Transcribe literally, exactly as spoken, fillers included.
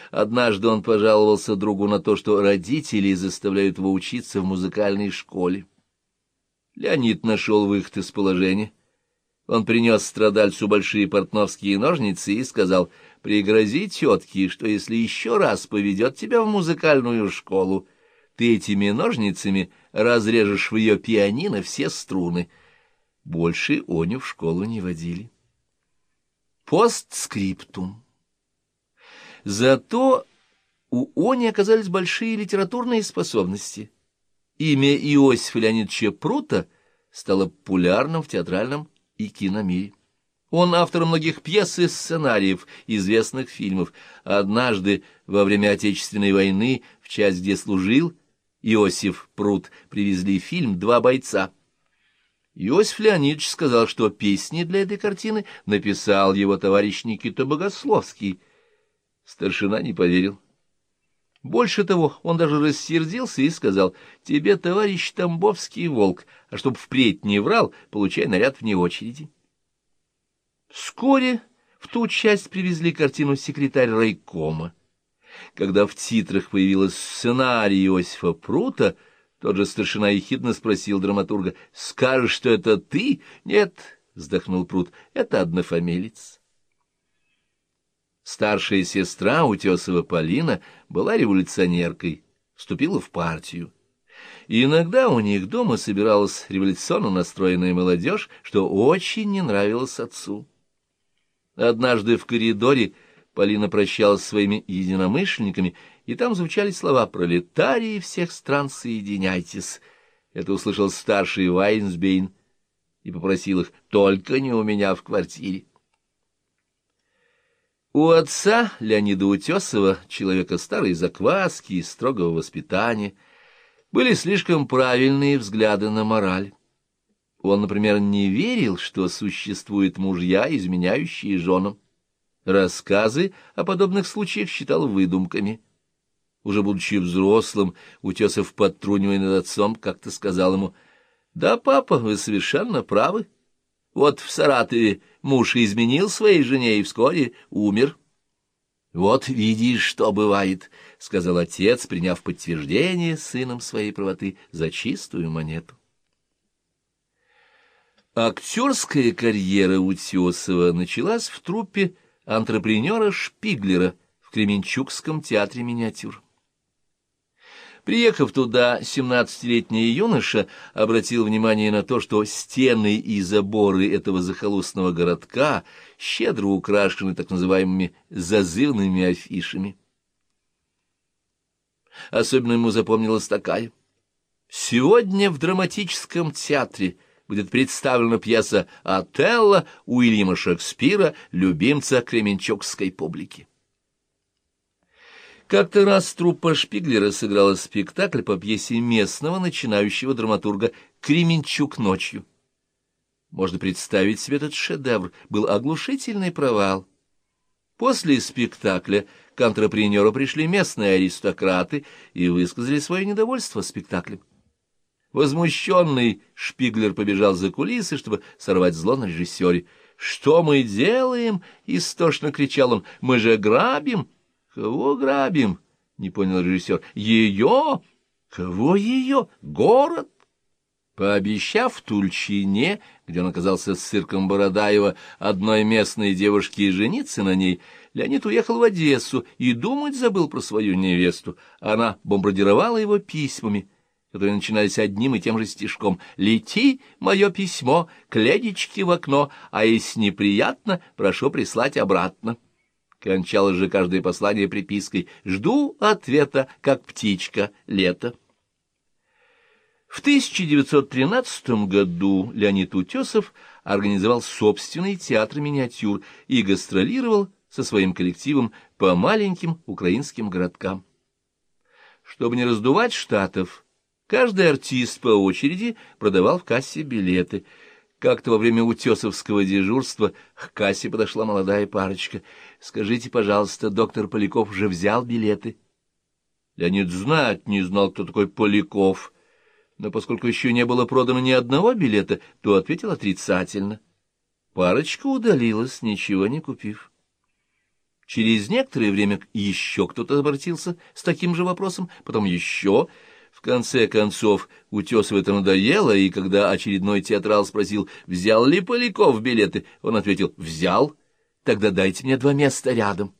Однажды он пожаловался другу на то, что родители заставляют его учиться в музыкальной школе. Леонид нашел выход из положения. Он принес страдальцу большие портновские ножницы и сказал: «Пригрози тетке, что если еще раз поведет тебя в музыкальную школу, ты этими ножницами разрежешь в ее пианино все струны». Больше Оню в школу не водили. Постскриптум. Зато у Они оказались большие литературные способности. Имя Иосифа Леонидовича Прута стало популярным в театральном и киномире. Он автор многих пьес и сценариев известных фильмов. Однажды во время Отечественной войны в часть, где служил Иосиф Прут, привезли фильм «Два бойца». Иосиф Леонидович сказал, что песни для этой картины написал его товарищ Никита Богословский. Старшина не поверил. Больше того, он даже рассердился и сказал: «Тебе, товарищ Тамбовский, волк, а чтоб впредь не врал, получай наряд вне очереди». Вскоре в ту часть привезли картину «Секретарь райкома». Когда в титрах появилась сценарий Иосифа Прута, тот же старшина ехидно спросил драматурга: «Скажешь, что это ты?» «Нет», — вздохнул Прут, — «это однофамилец». Старшая сестра Утесова Полина была революционеркой, вступила в партию. И иногда у них дома собиралась революционно настроенная молодежь, что очень не нравилось отцу. Однажды в коридоре Полина прощалась со своими единомышленниками, и там звучали слова: «Пролетарии всех стран, соединяйтесь». Это услышал старший Вайнсбейн и попросил их: «Только не у меня в квартире». У отца, Леонида Утесова, человека старой закваски и строгого воспитания, были слишком правильные взгляды на мораль. Он, например, не верил, что существуют мужья, изменяющие женам. Рассказы о подобных случаях считал выдумками. Уже будучи взрослым, Утесов, подтрунивая над отцом, как-то сказал ему: «Да, папа, вы совершенно правы. Вот в Саратове муж изменил своей жене и вскоре умер». «Вот видишь, что бывает», — сказал отец, приняв подтверждение сыном своей правоты за чистую монету. Актерская карьера Утесова началась в труппе антрепренера Шпиглера в Кременчугском театре миниатюр. Приехав туда, семнадцатилетний юноша обратил внимание на то, что стены и заборы этого захолустного городка щедро украшены так называемыми зазывными афишами. Особенно ему запомнилась такая: «Сегодня в драматическом театре будет представлена пьеса «Отелло» Уильяма Шекспира, любимца кременчугской публики». Как-то раз труппа Шпиглера сыграла спектакль по пьесе местного начинающего драматурга «Кременчуг ночью». Можно представить себе этот шедевр. Был оглушительный провал. После спектакля к антрепренеру пришли местные аристократы и высказали свое недовольство спектаклем. Возмущенный Шпиглер побежал за кулисы, чтобы сорвать зло на режиссере. «Что мы делаем?» — истошно кричал он. «Мы же грабим!» «Кого грабим?» — не понял режиссер. «Ее? Кого ее? Город?» Пообещав Тульчине, где он оказался с цирком Бородаева, одной местной девушке жениться на ней, Леонид уехал в Одессу и думать забыл про свою невесту. Она бомбардировала его письмами, которые начинались одним и тем же стишком: «Лети, мое письмо, к Ледечке в окно, а если неприятно, прошу прислать обратно». Кончалось же каждое послание припиской: «Жду ответа, как птичка, лето». В тысяча девятьсот тринадцатом году Леонид Утесов организовал собственный театр миниатюр и гастролировал со своим коллективом по маленьким украинским городкам. Чтобы не раздувать штатов, каждый артист по очереди продавал в кассе билеты. Как-то во время утесовского дежурства к кассе подошла молодая парочка. «Скажите, пожалуйста, доктор Поляков уже взял билеты?» Леонид знать не знал, кто такой Поляков, но поскольку еще не было продано ни одного билета, то ответил отрицательно. Парочка удалилась, ничего не купив. Через некоторое время еще кто-то обратился с таким же вопросом, потом еще. В конце концов, Утесову это надоело, и когда очередной театрал спросил, взял ли Поляков билеты, он ответил: «Взял, тогда дайте мне два места рядом».